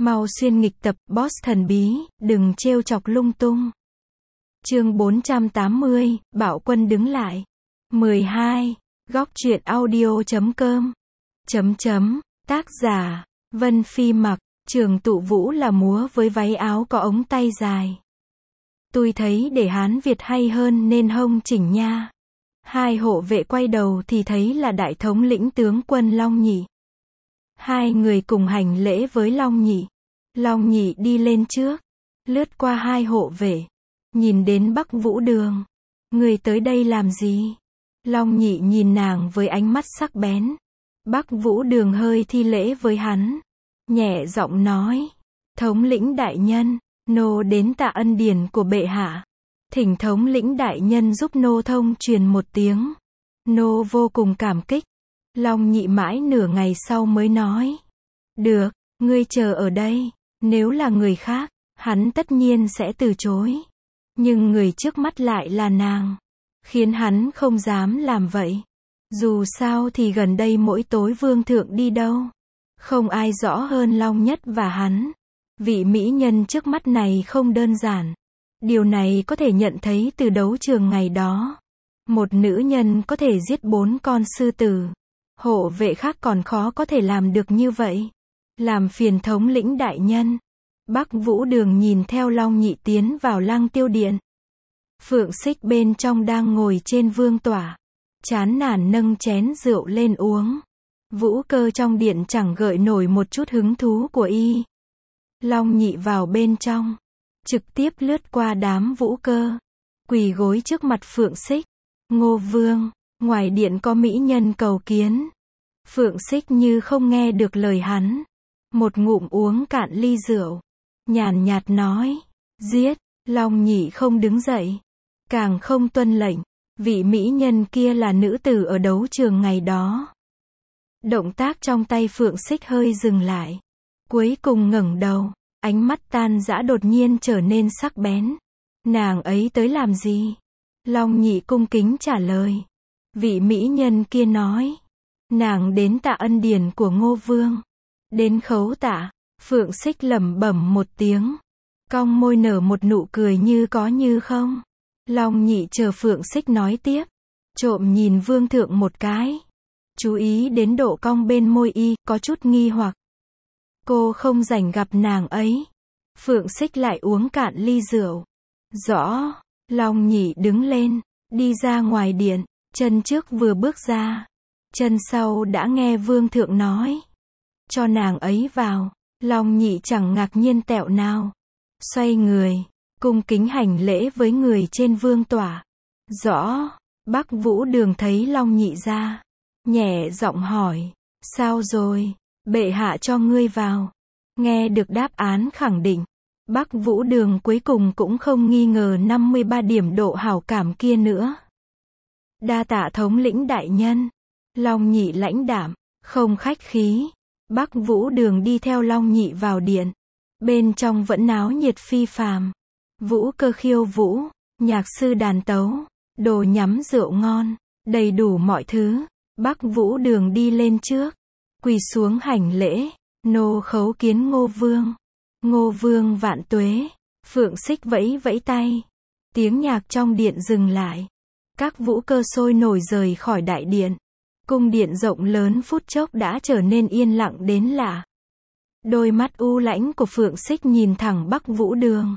Mau xuyên nghịch tập, boss thần bí, đừng trêu chọc lung tung. Chương 480, Bạo Quân đứng lại. 12. Góc truyện audio.com. Tác giả, Vân Phi Mặc. Trường Tụ Vũ là múa với váy áo có ống tay dài. Tôi thấy để Hán Việt hay hơn nên hông chỉnh nha. Hai hộ vệ quay đầu thì thấy là đại thống lĩnh tướng quân Long Nhị. Hai người cùng hành lễ với Long Nhị. Long Nhị đi lên trước, lướt qua hai hộ vệ, nhìn đến Bắc Vũ Đường. Người tới đây làm gì? Long Nhị nhìn nàng với ánh mắt sắc bén. Bắc Vũ Đường hơi thi lễ với hắn, nhẹ giọng nói: thống lĩnh đại nhân, nô đến tạ ân điển của bệ hạ. Thỉnh thống lĩnh đại nhân giúp nô thông truyền một tiếng. Nô vô cùng cảm kích. Long Nhị mãi nửa ngày sau mới nói: được, ngươi chờ ở đây. Nếu là người khác, hắn tất nhiên sẽ từ chối. Nhưng người trước mắt lại là nàng, khiến hắn không dám làm vậy. Dù sao thì gần đây mỗi tối vương thượng đi đâu, không ai rõ hơn Long Nhất và hắn. Vị mỹ nhân trước mắt này không đơn giản. Điều này có thể nhận thấy từ đấu trường ngày đó. Một nữ nhân có thể giết 4 con sư tử. Hộ vệ khác còn khó có thể làm được như vậy. Làm phiền thống lĩnh đại nhân. Bắc Vũ Đường nhìn theo Long Nhị tiến vào Lăng Tiêu Điện. Phượng Xích bên trong đang ngồi trên vương tọa, chán nản nâng chén rượu lên uống. Vũ Cơ trong điện chẳng gợi nổi một chút hứng thú của y. Long Nhị vào bên trong, trực tiếp lướt qua đám Vũ Cơ, quỳ gối trước mặt Phượng Xích. Ngô Vương, ngoài điện có mỹ nhân cầu kiến. Phượng Xích như không nghe được lời hắn, một ngụm uống cạn ly rượu, nhàn nhạt nói: giết. Long Nhị không đứng dậy, càng không tuân lệnh. Vị mỹ nhân kia là nữ tử ở đấu trường ngày đó. Động tác trong tay Phượng Xích hơi dừng lại, cuối cùng ngẩng đầu, ánh mắt tan dã đột nhiên trở nên sắc bén. Nàng ấy tới làm gì? Long Nhị cung kính trả lời. Vị mỹ nhân kia nói: nàng đến tạ ân điển của Ngô Vương. Đến khấu tạ. Phượng Xích lẩm bẩm một tiếng, cong môi nở một nụ cười như có như không. Long Nhị chờ Phượng Xích nói tiếp, trộm nhìn vương thượng một cái, chú ý đến độ cong bên môi y, có chút nghi hoặc. Cô không rảnh gặp nàng ấy. Phượng Xích lại uống cạn ly rượu. Rõ. Long Nhị đứng lên, đi ra ngoài điện, chân trước vừa bước ra, chân sau đã nghe vương thượng nói: cho nàng ấy vào. Long Nhị chẳng ngạc nhiên tẹo nào, xoay người, cung kính hành lễ với người trên vương tọa. Rõ. Bắc Vũ Đường thấy Long Nhị ra, nhẹ giọng hỏi: sao rồi? Bệ hạ cho ngươi vào. Nghe được đáp án khẳng định, Bắc Vũ Đường cuối cùng cũng không nghi ngờ 53 điểm độ hảo cảm kia nữa. Đa tạ thống lĩnh đại nhân. Long Nhị lãnh đạm, không khách khí. Bắc Vũ Đường đi theo Long Nhị vào điện. Bên trong vẫn náo nhiệt phi phàm. Vũ Cơ khiêu vũ, nhạc sư đàn tấu, đồ nhắm rượu ngon, đầy đủ mọi thứ. Bắc Vũ Đường đi lên trước, quỳ xuống hành lễ. Nô khấu kiến Ngô Vương. Ngô Vương vạn tuế. Phượng Xích vẫy vẫy tay. Tiếng nhạc trong điện dừng lại. Các vũ cơ sôi nổi rời khỏi đại điện. Cung điện rộng lớn phút chốc đã trở nên yên lặng đến lạ. Đôi mắt u lãnh của Phượng Xích nhìn thẳng Bắc Vũ Đường.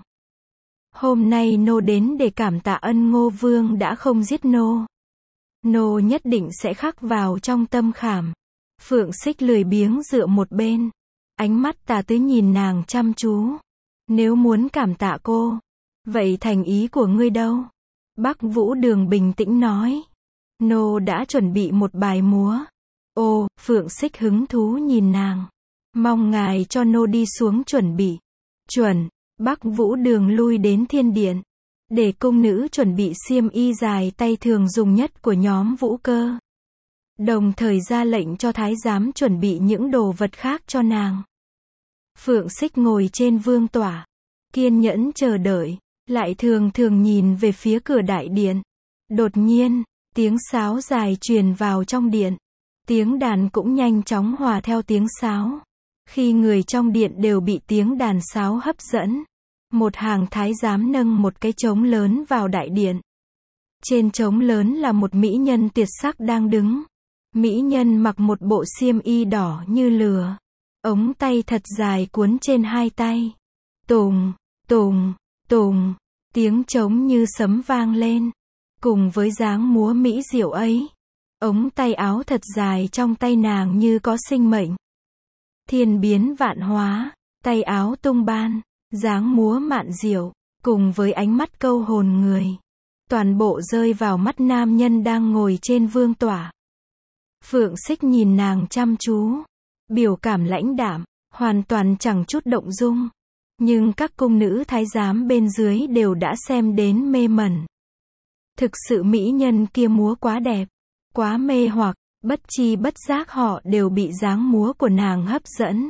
Hôm nay nô đến để cảm tạ ân Ngô Vương đã không giết nô. Nô nhất định sẽ khắc vào trong tâm khảm. Phượng Xích lười biếng dựa một bên, ánh mắt tà tứ nhìn nàng chăm chú. Nếu muốn cảm tạ cô, vậy thành ý của ngươi đâu? Bắc Vũ Đường bình tĩnh nói: nô đã chuẩn bị một bài múa. Ồ. Phượng Xích hứng thú nhìn nàng. Mong ngài cho nô đi xuống chuẩn bị. Chuẩn. Bắc Vũ Đường lui đến thiên điện, để cung nữ chuẩn bị xiêm y dài tay thường dùng nhất của nhóm vũ cơ. Đồng thời ra lệnh cho thái giám chuẩn bị những đồ vật khác cho nàng. Phượng Xích ngồi trên vương tọa, kiên nhẫn chờ đợi, lại thường thường nhìn về phía cửa đại điện. Đột nhiên, tiếng sáo dài truyền vào trong điện. Tiếng đàn cũng nhanh chóng hòa theo tiếng sáo. Khi người trong điện đều bị tiếng đàn sáo hấp dẫn, một hàng thái giám nâng một cái trống lớn vào đại điện. Trên trống lớn là một mỹ nhân tuyệt sắc đang đứng. Mỹ nhân mặc một bộ xiêm y đỏ như lửa. Ống tay thật dài cuốn trên hai tay. Tùng, tùng, tùng, tiếng trống như sấm vang lên. Cùng với dáng múa mỹ diệu ấy, ống tay áo thật dài trong tay nàng như có sinh mệnh. Thiên biến vạn hóa, tay áo tung ban, dáng múa mạn diệu, cùng với ánh mắt câu hồn người. Toàn bộ rơi vào mắt nam nhân đang ngồi trên vương tọa. Phượng Xích nhìn nàng chăm chú, biểu cảm lãnh đạm, hoàn toàn chẳng chút động dung. Nhưng các cung nữ thái giám bên dưới đều đã xem đến mê mẩn. Thực sự mỹ nhân kia múa quá đẹp, quá mê hoặc, bất chi bất giác họ đều bị dáng múa của nàng hấp dẫn.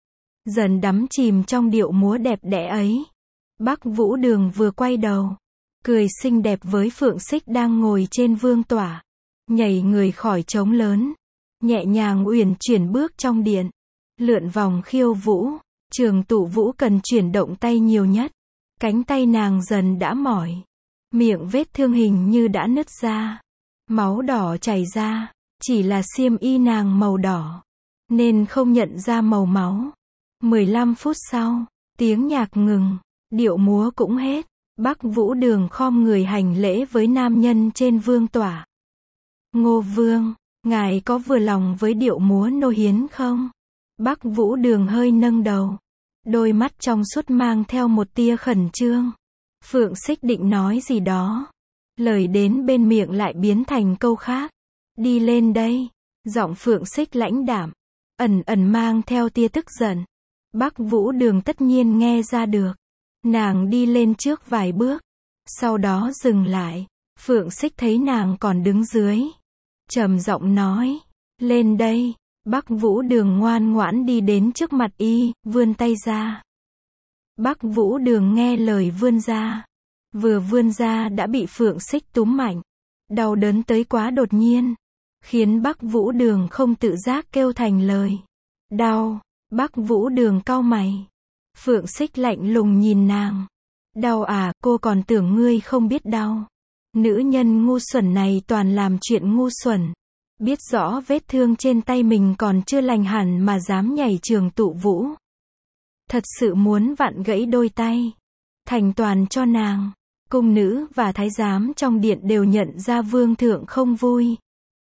Dần đắm chìm trong điệu múa đẹp đẽ ấy. Bắc Vũ Đường vừa quay đầu, cười xinh đẹp với Phượng Xích đang ngồi trên vương tọa, nhảy người khỏi trống lớn, nhẹ nhàng uyển chuyển bước trong điện, lượn vòng khiêu vũ. Trường Tụ Vũ cần chuyển động tay nhiều nhất, cánh tay nàng dần đã mỏi, miệng vết thương hình như đã nứt ra, máu đỏ chảy ra, chỉ là xiêm y nàng màu đỏ, nên không nhận ra màu máu. 15 phút sau, tiếng nhạc ngừng, điệu múa cũng hết. Bắc Vũ Đường khom người hành lễ với nam nhân trên vương tọa. Ngô Vương, ngài có vừa lòng với điệu múa nô hiến không? Bắc Vũ Đường hơi nâng đầu, đôi mắt trong suốt mang theo một tia khẩn trương. Phượng Xích định nói gì đó, lời đến bên miệng lại biến thành câu khác. Đi lên đây, giọng Phượng Xích lãnh đạm, ẩn ẩn mang theo tia tức giận. Bắc Vũ Đường tất nhiên nghe ra được. Nàng đi lên trước vài bước, sau đó dừng lại. Phượng Xích thấy nàng còn đứng dưới, trầm giọng nói, lên đây. Bắc Vũ Đường ngoan ngoãn đi đến trước mặt y, vươn tay ra. Bắc Vũ Đường nghe lời vươn ra. Vừa vươn ra đã bị Phượng Xích túm mạnh. Đau đớn tới quá đột nhiên, khiến Bắc Vũ Đường không tự giác kêu thành lời. Đau. Bắc Vũ Đường cau mày. Phượng Xích lạnh lùng nhìn nàng. Đau à, cô còn tưởng ngươi không biết đau. Nữ nhân ngu xuẩn này toàn làm chuyện ngu xuẩn. Biết rõ vết thương trên tay mình còn chưa lành hẳn mà dám nhảy Trường Tụ Vũ. Thật sự muốn vặn gãy đôi tay, thành toàn cho nàng. Cung nữ và thái giám trong điện đều nhận ra vương thượng không vui.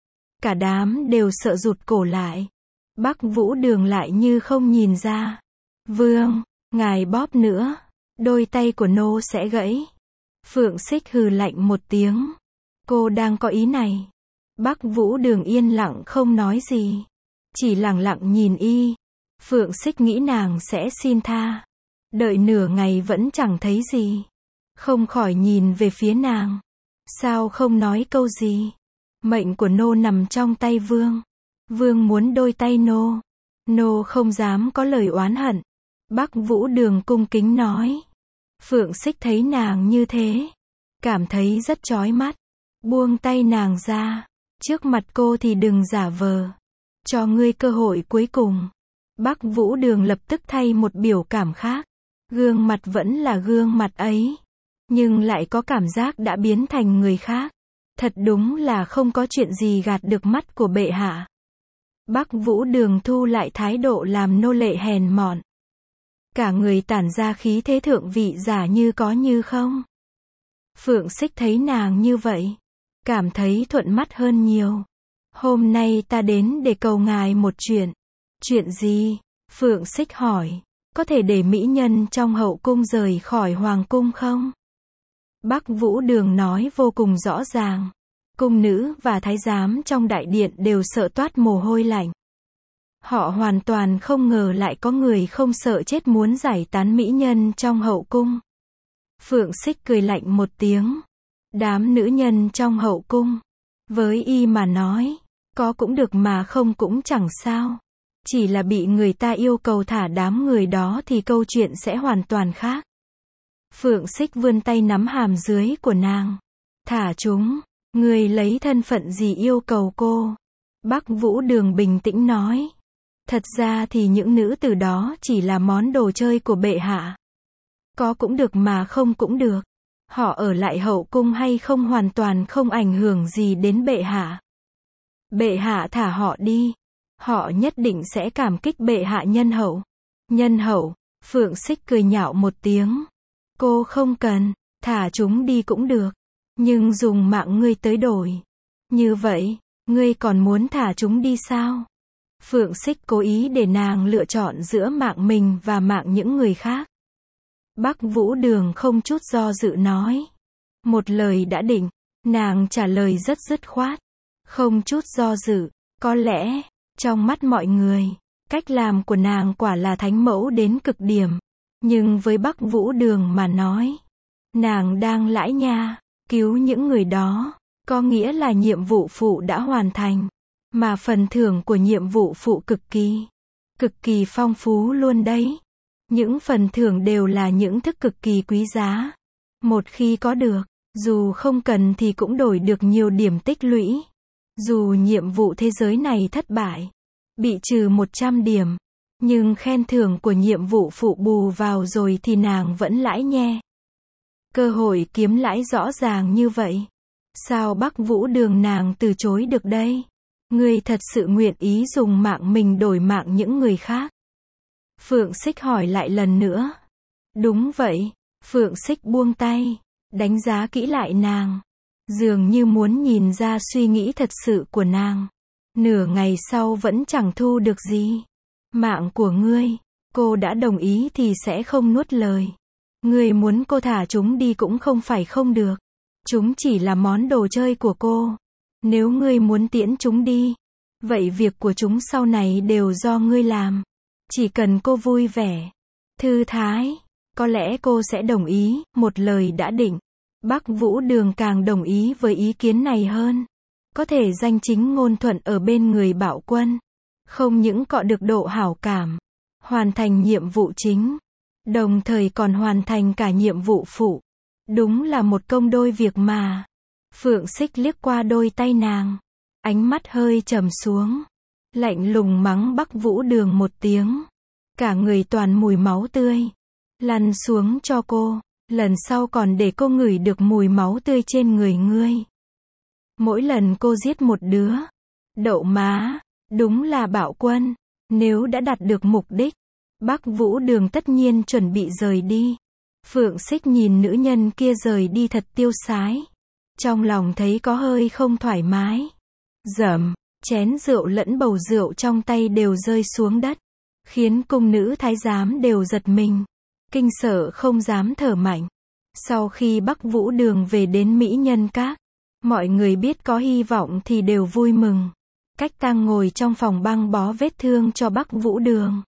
Cả đám đều sợ rụt cổ lại. Bắc Vũ Đường lại như không nhìn ra. Vương, ngài bóp nữa, đôi tay của nô sẽ gãy. Phượng Xích hừ lạnh một tiếng. Cô đang có ý này. Bắc Vũ Đường yên lặng không nói gì, chỉ lặng lặng nhìn y. Phượng Xích nghĩ nàng sẽ xin tha. Đợi nửa ngày vẫn chẳng thấy gì, không khỏi nhìn về phía nàng. Sao không nói câu gì? Mệnh của nô nằm trong tay vương. Vương muốn đôi tay nô. Nô không dám có lời oán hận. Bắc Vũ Đường cung kính nói. Phượng Xích thấy nàng như thế, cảm thấy rất chói mắt. Buông tay nàng ra. Trước mặt cô thì đừng giả vờ. Cho ngươi cơ hội cuối cùng. Bắc Vũ Đường lập tức thay một biểu cảm khác. Gương mặt vẫn là gương mặt ấy, nhưng lại có cảm giác đã biến thành người khác. Thật đúng là không có chuyện gì gạt được mắt của bệ hạ. Bắc Vũ Đường thu lại thái độ làm nô lệ hèn mọn. Cả người tản ra khí thế thượng vị giả như có như không. Phượng Xích thấy nàng như vậy, cảm thấy thuận mắt hơn nhiều. Hôm nay ta đến để cầu ngài một chuyện. Chuyện gì? Phượng Xích hỏi. Có thể để mỹ nhân trong hậu cung rời khỏi hoàng cung không? Bắc Vũ Đường nói vô cùng rõ ràng. Cung nữ và thái giám trong đại điện đều sợ toát mồ hôi lạnh. Họ hoàn toàn không ngờ lại có người không sợ chết muốn giải tán mỹ nhân trong hậu cung. Phượng Xích cười lạnh một tiếng. Đám nữ nhân trong hậu cung, với y mà nói, có cũng được mà không cũng chẳng sao. Chỉ là bị người ta yêu cầu thả đám người đó thì câu chuyện sẽ hoàn toàn khác. Phượng Xích vươn tay nắm hàm dưới của nàng. Thả chúng, người lấy thân phận gì yêu cầu cô? Bắc Vũ Đường bình tĩnh nói. Thật ra thì những nữ tử đó chỉ là món đồ chơi của bệ hạ. Có cũng được mà không cũng được. Họ ở lại hậu cung hay không hoàn toàn không ảnh hưởng gì đến bệ hạ. Bệ hạ thả họ đi. Họ nhất định sẽ cảm kích bệ hạ nhân hậu. Nhân hậu, Phượng Xích cười nhạo một tiếng. Cô không cần, thả chúng đi cũng được. Nhưng dùng mạng ngươi tới đổi. Như vậy, ngươi còn muốn thả chúng đi sao? Phượng Xích cố ý để nàng lựa chọn giữa mạng mình và mạng những người khác. Bắc Vũ Đường không chút do dự nói. Một lời đã định, nàng trả lời rất dứt khoát. Không chút do dự, có lẽ, trong mắt mọi người, cách làm của nàng quả là thánh mẫu đến cực điểm. Nhưng với Bắc Vũ Đường mà nói, nàng đang lãi nha, cứu những người đó, có nghĩa là nhiệm vụ phụ đã hoàn thành. Mà phần thưởng của nhiệm vụ phụ cực kỳ phong phú luôn đấy. Những phần thưởng đều là những thức cực kỳ quý giá. Một khi có được, dù không cần thì cũng đổi được nhiều điểm tích lũy. Dù nhiệm vụ thế giới này thất bại, bị trừ 100 điểm, nhưng khen thưởng của nhiệm vụ phụ bù vào rồi thì nàng vẫn lãi nhe. Cơ hội kiếm lãi rõ ràng như vậy. Sao Bắc Vũ Đường nàng từ chối được đây? Ngươi thật sự nguyện ý dùng mạng mình đổi mạng những người khác? Phượng Xích hỏi lại lần nữa. Đúng vậy. Phượng Xích buông tay, đánh giá kỹ lại nàng. Dường như muốn nhìn ra suy nghĩ thật sự của nàng. Nửa ngày sau vẫn chẳng thu được gì. Mạng của ngươi, cô đã đồng ý thì sẽ không nuốt lời. Ngươi muốn cô thả chúng đi cũng không phải không được. Chúng chỉ là món đồ chơi của cô. Nếu ngươi muốn tiễn chúng đi, vậy việc của chúng sau này đều do ngươi làm. Chỉ cần cô vui vẻ, thư thái, có lẽ cô sẽ đồng ý. Một lời đã định. Bắc Vũ Đường càng đồng ý với ý kiến này hơn. Có thể danh chính ngôn thuận ở bên người Bạo Quân. Không những cọ được độ hảo cảm, hoàn thành nhiệm vụ chính, đồng thời còn hoàn thành cả nhiệm vụ phụ. Đúng là một công đôi việc mà. Phượng Xích liếc qua đôi tay nàng, ánh mắt hơi trầm xuống, lạnh lùng mắng Bắc Vũ Đường một tiếng. Cả người toàn mùi máu tươi. Lăn xuống cho cô, lần sau còn để cô ngửi được mùi máu tươi trên người ngươi. Mỗi lần cô giết một đứa. Đậu má, đúng là Bạo Quân. Nếu đã đạt được mục đích, Bắc Vũ Đường tất nhiên chuẩn bị rời đi. Phượng Xích nhìn nữ nhân kia rời đi thật tiêu sái. Trong lòng thấy có hơi không thoải mái. Dầm, chén rượu lẫn bầu rượu trong tay đều rơi xuống đất. Khiến cung nữ thái giám đều giật mình. Kinh sợ không dám thở mạnh. Sau khi Bắc Vũ Đường về đến Mỹ Nhân Các, mọi người biết có hy vọng thì đều vui mừng. Cách Tang ngồi trong phòng băng bó vết thương cho Bắc Vũ Đường.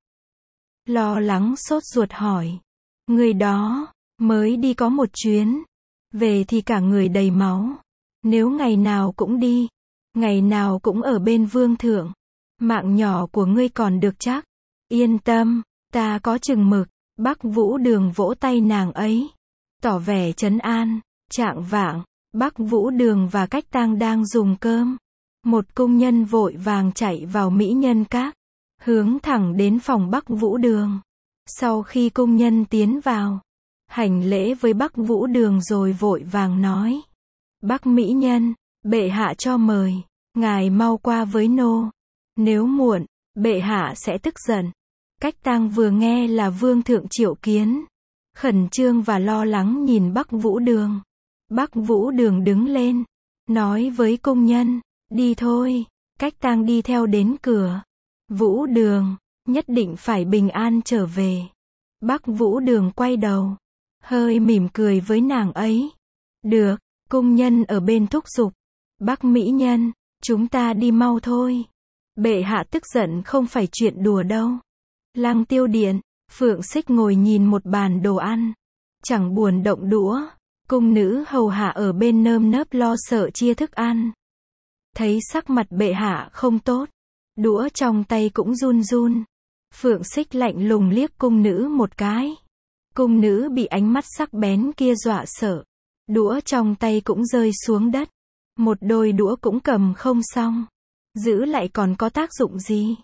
Lo lắng sốt ruột hỏi. Người đó, mới đi có một chuyến. Về thì cả người đầy máu. Nếu ngày nào cũng đi, ngày nào cũng ở bên vương thượng, mạng nhỏ của ngươi còn được chắc. Yên tâm, ta có chừng mực. Bắc Vũ Đường vỗ tay nàng ấy, tỏ vẻ trấn an. Chạng vạng, Bắc Vũ Đường và Cách Tang đang dùng cơm. Một cung nhân vội vàng chạy vào Mỹ Nhân Các, hướng thẳng đến phòng Bắc Vũ Đường. Sau khi cung nhân tiến vào, hành lễ với Bắc Vũ Đường rồi vội vàng nói. Bắc Mỹ Nhân, bệ hạ cho mời, ngài mau qua với nô. Nếu muộn, bệ hạ sẽ tức giận. Cách Tang vừa nghe là vương thượng triệu kiến, khẩn trương và lo lắng nhìn Bắc Vũ Đường. Bắc Vũ Đường đứng lên, nói với cung nhân, đi thôi. Cách Tang đi theo đến cửa. Vũ Đường, nhất định phải bình an trở về. Bắc Vũ Đường quay đầu, hơi mỉm cười với nàng ấy. Được, cung nhân ở bên thúc giục. Bắc Mỹ Nhân, chúng ta đi mau thôi. Bệ hạ tức giận không phải chuyện đùa đâu. Lăng Tiêu Điện, Phượng Xích ngồi nhìn một bàn đồ ăn, chẳng buồn động đũa. Cung nữ hầu hạ ở bên nơm nớp lo sợ chia thức ăn. Thấy sắc mặt bệ hạ không tốt, đũa trong tay cũng run run. Phượng Xích lạnh lùng liếc cung nữ một cái. Cung nữ bị ánh mắt sắc bén kia dọa sợ. Đũa trong tay cũng rơi xuống đất. Một đôi đũa cũng cầm không xong. Giữ lại còn có tác dụng gì?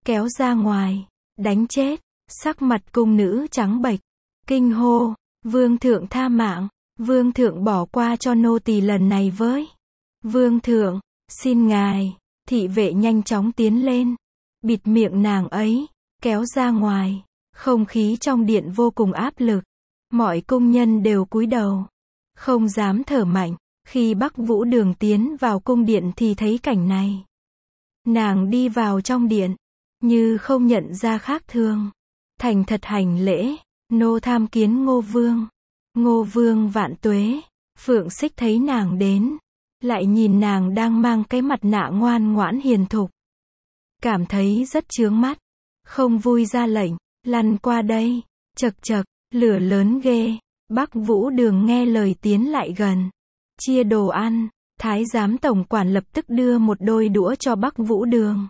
kéo ra ngoài, đánh chết. Sắc mặt cung nữ trắng bệch, kinh hô, vương thượng tha mạng, vương thượng bỏ qua cho nô tỳ lần này với. Vương thượng, xin ngài. Thị vệ nhanh chóng tiến lên, bịt miệng nàng ấy, kéo ra ngoài. Không khí trong điện vô cùng áp lực. Mọi cung nhân đều cúi đầu, không dám thở mạnh. Khi Bắc Vũ Đường tiến vào cung điện thì thấy cảnh này. Nàng đi vào trong điện, như không nhận ra khác thường. Thành thật hành lễ, nô tham kiến Ngô Vương. Ngô Vương vạn tuế. Phượng Xích thấy nàng đến, lại nhìn nàng đang mang cái mặt nạ ngoan ngoãn hiền thục. Cảm thấy rất chướng mắt, không vui ra lệnh, lăn qua đây, chậc chậc, lửa lớn ghê. Bắc Vũ Đường nghe lời tiến lại gần, chia đồ ăn. Thái giám tổng quản lập tức đưa một đôi đũa cho Bắc Vũ Đường.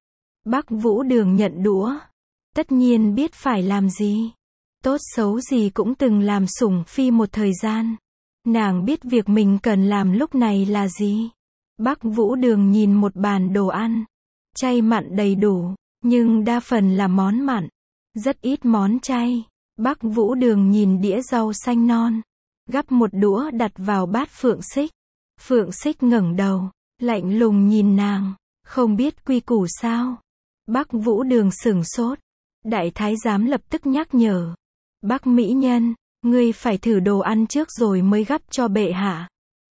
Bắc Vũ Đường nhận đũa, tất nhiên biết phải làm gì. Tốt xấu gì cũng từng làm sủng phi một thời gian. Nàng biết việc mình cần làm lúc này là gì. Bắc Vũ Đường nhìn một bàn đồ ăn, chay mặn đầy đủ, nhưng đa phần là món mặn, rất ít món chay. Bắc Vũ Đường nhìn đĩa rau xanh non, gắp một đũa đặt vào bát Phượng Xích. Phượng Xích ngẩng đầu, lạnh lùng nhìn nàng, không biết quy củ sao. Bắc Vũ Đường sửng sốt. Đại thái giám lập tức nhắc nhở, Bắc mỹ nhân, ngươi phải thử đồ ăn trước rồi mới gắp cho bệ hạ.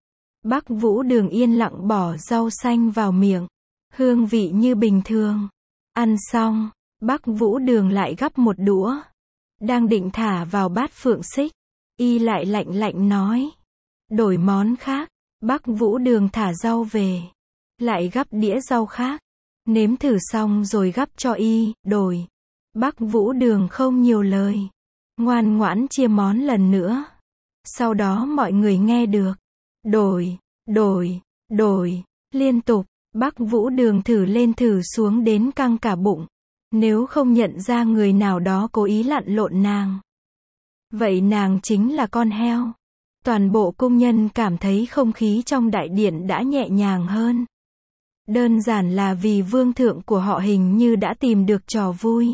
Bắc Vũ Đường yên lặng bỏ rau xanh vào miệng, hương vị như bình thường. Ăn xong, Bắc Vũ Đường lại gắp một đũa, đang định thả vào bát Phượng Xích, y lại lạnh lạnh nói, đổi món khác. Bắc Vũ Đường thả rau về, lại gắp đĩa rau khác, nếm thử xong rồi gắp cho y, đổi. Bắc Vũ Đường không nhiều lời, ngoan ngoãn chia món lần nữa. Sau đó mọi người nghe được, đổi, đổi, đổi, liên tục. Bắc Vũ Đường thử lên thử xuống đến căng cả bụng. Nếu không nhận ra người nào đó cố ý lặn lộn nàng, vậy nàng chính là con heo. Toàn bộ cung nhân cảm thấy không khí trong đại điện đã nhẹ nhàng hơn. Đơn giản là vì vương thượng của họ hình như đã tìm được trò vui.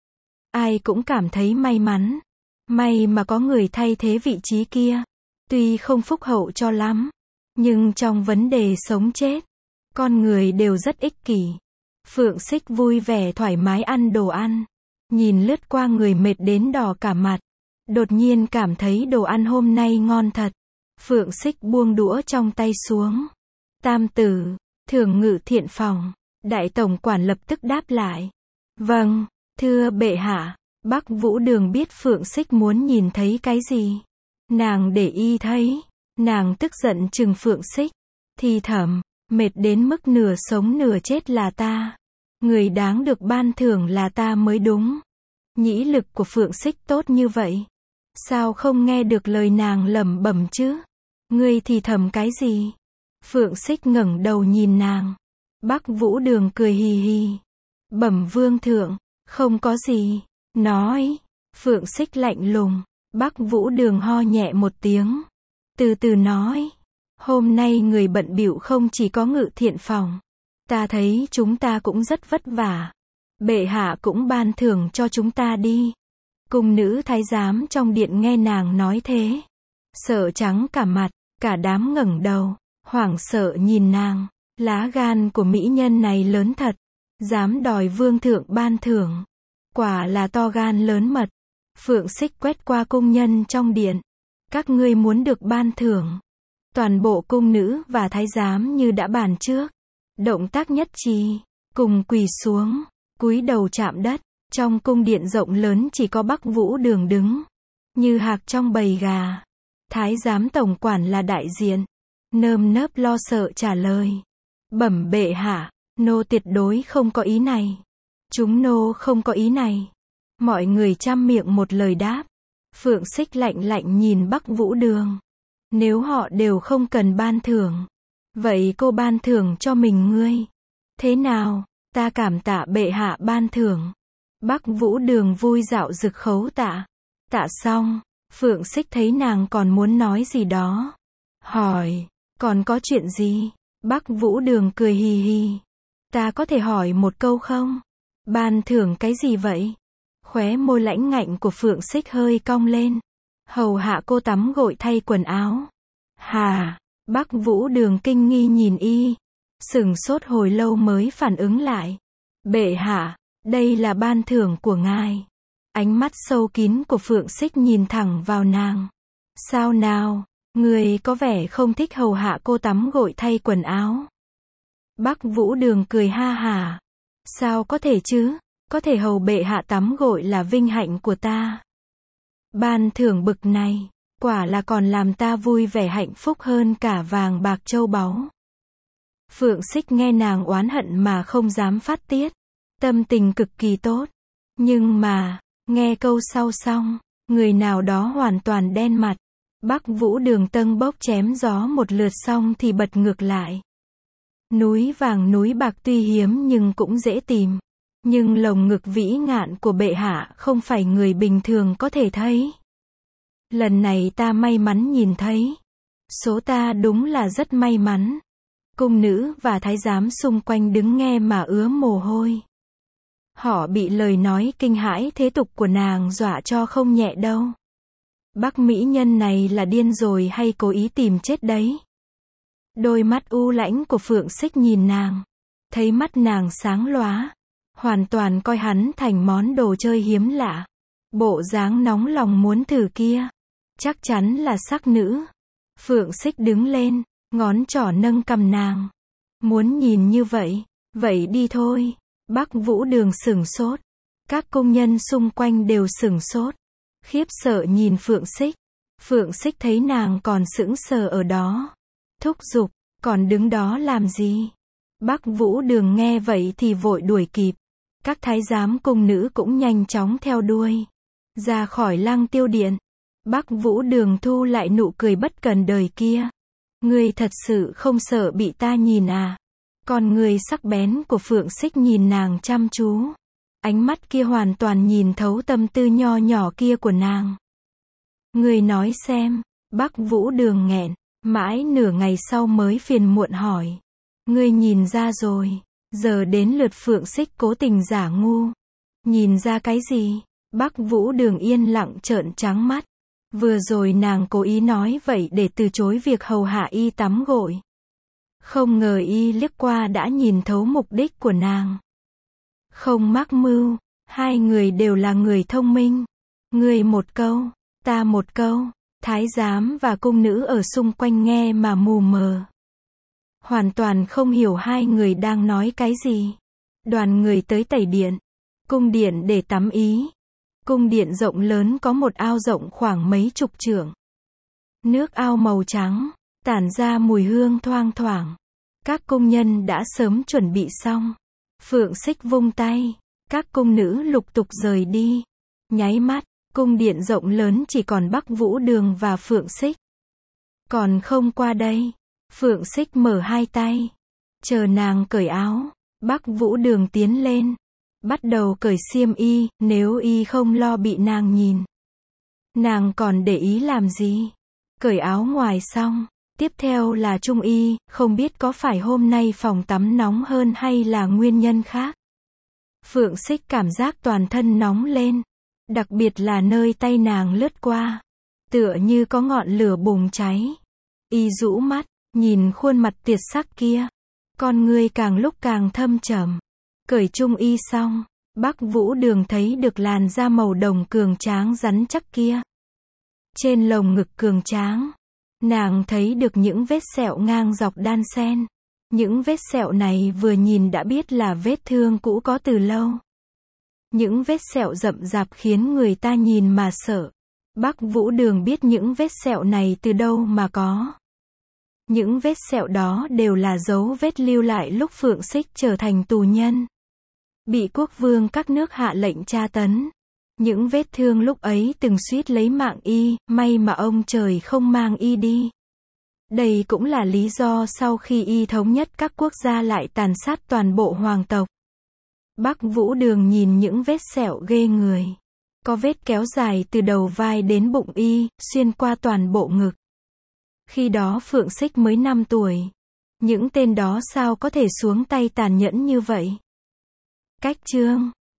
Ai cũng cảm thấy may mắn. May mà có người thay thế vị trí kia. Tuy không phúc hậu cho lắm, nhưng trong vấn đề sống chết, con người đều rất ích kỷ. Phượng Xích vui vẻ thoải mái ăn đồ ăn, nhìn lướt qua người mệt đến đỏ cả mặt. Đột nhiên cảm thấy đồ ăn hôm nay ngon thật. Phượng Xích buông đũa trong tay xuống. Tam tử, Thường Ngự Thiện Phòng. Đại tổng quản lập tức đáp lại, vâng, thưa bệ hạ. Bắc Vũ Đường biết Phượng Xích muốn nhìn thấy cái gì. Nàng để y thấy. Nàng tức giận trừng Phượng Xích, thì thầm, mệt đến mức nửa sống nửa chết là ta. Người đáng được ban thưởng là ta mới đúng. Nhĩ lực của Phượng Xích tốt như vậy, sao không nghe được lời nàng lẩm bẩm chứ? Ngươi thì thầm cái gì? Phượng Xích ngẩng đầu nhìn nàng. Bắc Vũ Đường cười hì hì. Bẩm vương thượng, không có gì. Nói. Phượng Xích lạnh lùng. Bắc Vũ Đường ho nhẹ một tiếng, từ từ nói, hôm nay người bận bịu không chỉ có Ngự Thiện Phòng. Ta thấy chúng ta cũng rất vất vả. Bệ hạ cũng ban thưởng cho chúng ta đi. Cung nữ thái giám trong điện nghe nàng nói thế, sợ trắng cả mặt, cả đám ngẩng đầu, hoảng sợ nhìn nàng. Lá gan của mỹ nhân này lớn thật, dám đòi vương thượng ban thưởng. Quả là to gan lớn mật. Phượng Xích quét qua cung nhân trong điện. Các ngươi muốn được ban thưởng. Toàn bộ cung nữ và thái giám như đã bàn trước, động tác nhất trí, cùng quỳ xuống, cúi đầu chạm đất. Trong cung điện rộng lớn chỉ có Bắc Vũ Đường đứng, như hạc trong bầy gà. Thái giám tổng quản là đại diện, nơm nớp lo sợ trả lời. Bẩm bệ hạ, nô tuyệt đối không có ý này. Chúng nô không có ý này. Mọi người chăm miệng một lời đáp. Phượng Xích lạnh lạnh nhìn Bắc Vũ Đường. Nếu họ đều không cần ban thưởng, vậy cô ban thưởng cho mình ngươi. Thế nào, ta cảm tạ bệ hạ ban thưởng. Bắc Vũ Đường vui dạo rực khấu tạ. Tạ xong, Phượng Xích thấy nàng còn muốn nói gì đó. Hỏi, còn có chuyện gì? Bắc Vũ Đường cười hì hì. Ta có thể hỏi một câu không? Ban thưởng cái gì vậy? Khóe môi lãnh ngạnh của Phượng Xích hơi cong lên. Hầu hạ cô tắm gội thay quần áo. Hà, Bắc Vũ Đường kinh nghi nhìn y. Sửng sốt hồi lâu mới phản ứng lại. Bệ hạ, đây là ban thưởng của ngài. Ánh mắt sâu kín của Phượng Xích nhìn thẳng vào nàng. Sao nào, người có vẻ không thích hầu hạ cô tắm gội thay quần áo. Bắc Vũ Đường cười ha hả. Sao có thể chứ, có thể hầu bệ hạ tắm gội là vinh hạnh của ta. Ban thưởng bực này, quả là còn làm ta vui vẻ hạnh phúc hơn cả vàng bạc châu báu. Phượng Xích nghe nàng oán hận mà không dám phát tiết. Tâm tình cực kỳ tốt. Nhưng mà, nghe câu sau xong, người nào đó hoàn toàn đen mặt. Bắc Vũ Đường tâng bốc chém gió một lượt xong thì bật ngược lại. Núi vàng núi bạc tuy hiếm nhưng cũng dễ tìm. Nhưng lồng ngực vĩ ngạn của bệ hạ không phải người bình thường có thể thấy. Lần này ta may mắn nhìn thấy. Số ta đúng là rất may mắn. Cung nữ và thái giám xung quanh đứng nghe mà ứa mồ hôi. Họ bị lời nói kinh hãi thế tục của nàng dọa cho không nhẹ đâu. Bắc mỹ nhân này là điên rồi hay cố ý tìm chết đấy. Đôi mắt u lãnh của Phượng Xích nhìn nàng. Thấy mắt nàng sáng lóa. Hoàn toàn coi hắn thành món đồ chơi hiếm lạ. Bộ dáng nóng lòng muốn thử kia. Chắc chắn là sắc nữ. Phượng Xích đứng lên, ngón trỏ nâng cằm nàng. Muốn nhìn như vậy, vậy đi thôi. Bắc Vũ Đường sửng sốt. Các công nhân xung quanh đều sửng sốt. Khiếp sợ nhìn Phượng Xích. Phượng Xích thấy nàng còn sững sờ ở đó. Thúc giục, còn đứng đó làm gì? Bắc Vũ Đường nghe vậy thì vội đuổi kịp. Các thái giám cung nữ cũng nhanh chóng theo đuôi. Ra khỏi Lăng Tiêu Điện. Bắc Vũ Đường thu lại nụ cười bất cần đời kia. Ngươi thật sự không sợ bị ta nhìn à? Con người sắc bén của Phượng Xích nhìn nàng chăm chú. Ánh mắt kia hoàn toàn nhìn thấu tâm tư nho nhỏ kia của nàng. Ngươi nói xem, Bắc Vũ Đường nghẹn, mãi nửa ngày sau mới phiền muộn hỏi. Ngươi nhìn ra rồi, giờ đến lượt Phượng Xích cố tình giả ngu. Nhìn ra cái gì? Bắc Vũ Đường yên lặng trợn trắng mắt. Vừa rồi nàng cố ý nói vậy để từ chối việc hầu hạ y tắm gội. Không ngờ y liếc qua đã nhìn thấu mục đích của nàng. Không mắc mưu, hai người đều là người thông minh. Ngươi một câu, ta một câu, thái giám và cung nữ ở xung quanh nghe mà mù mờ. Hoàn toàn không hiểu hai người đang nói cái gì. Đoàn người tới tẩy điện, cung điện để tắm ý. Cung điện rộng lớn có một ao rộng khoảng mấy chục trượng. Nước ao màu trắng, tản ra mùi hương thoang thoảng. Các công nhân đã sớm chuẩn bị xong. Phượng Xích vung tay, các cung nữ lục tục rời đi. Nháy mắt, cung điện rộng lớn chỉ còn Bắc Vũ Đường và Phượng Xích. Còn không qua đây. Phượng Xích mở hai tay. Chờ nàng cởi áo, Bắc Vũ Đường tiến lên. Bắt đầu cởi xiêm y, nếu y không lo bị nàng nhìn. Nàng còn để ý làm gì? Cởi áo ngoài xong, tiếp theo là trung y, không biết có phải hôm nay phòng tắm nóng hơn hay là nguyên nhân khác. Phượng Xích cảm giác toàn thân nóng lên, đặc biệt là nơi tay nàng lướt qua, tựa như có ngọn lửa bùng cháy. Y rũ mắt, nhìn khuôn mặt tiệt sắc kia, con ngươi càng lúc càng thâm trầm. Cởi trung y xong, Bắc Vũ Đường thấy được làn da màu đồng cường tráng rắn chắc kia. Trên lồng ngực cường tráng, nàng thấy được những vết sẹo ngang dọc đan xen. Những vết sẹo này vừa nhìn đã biết là vết thương cũ có từ lâu. Những vết sẹo rậm rạp khiến người ta nhìn mà sợ. Bắc Vũ Đường biết những vết sẹo này từ đâu mà có. Những vết sẹo đó đều là dấu vết lưu lại lúc Phượng Xích trở thành tù nhân. Bị quốc vương các nước hạ lệnh tra tấn. Những vết thương lúc ấy từng suýt lấy mạng y, may mà ông trời không mang y đi. Đây cũng là lý do sau khi y thống nhất các quốc gia lại tàn sát toàn bộ hoàng tộc. Bắc Vũ Đường nhìn những vết sẹo ghê người. Có vết kéo dài từ đầu vai đến bụng y, xuyên qua toàn bộ ngực. Khi đó Phượng Xích mới 5 tuổi. Những tên đó sao có thể xuống tay tàn nhẫn như vậy? Cách chương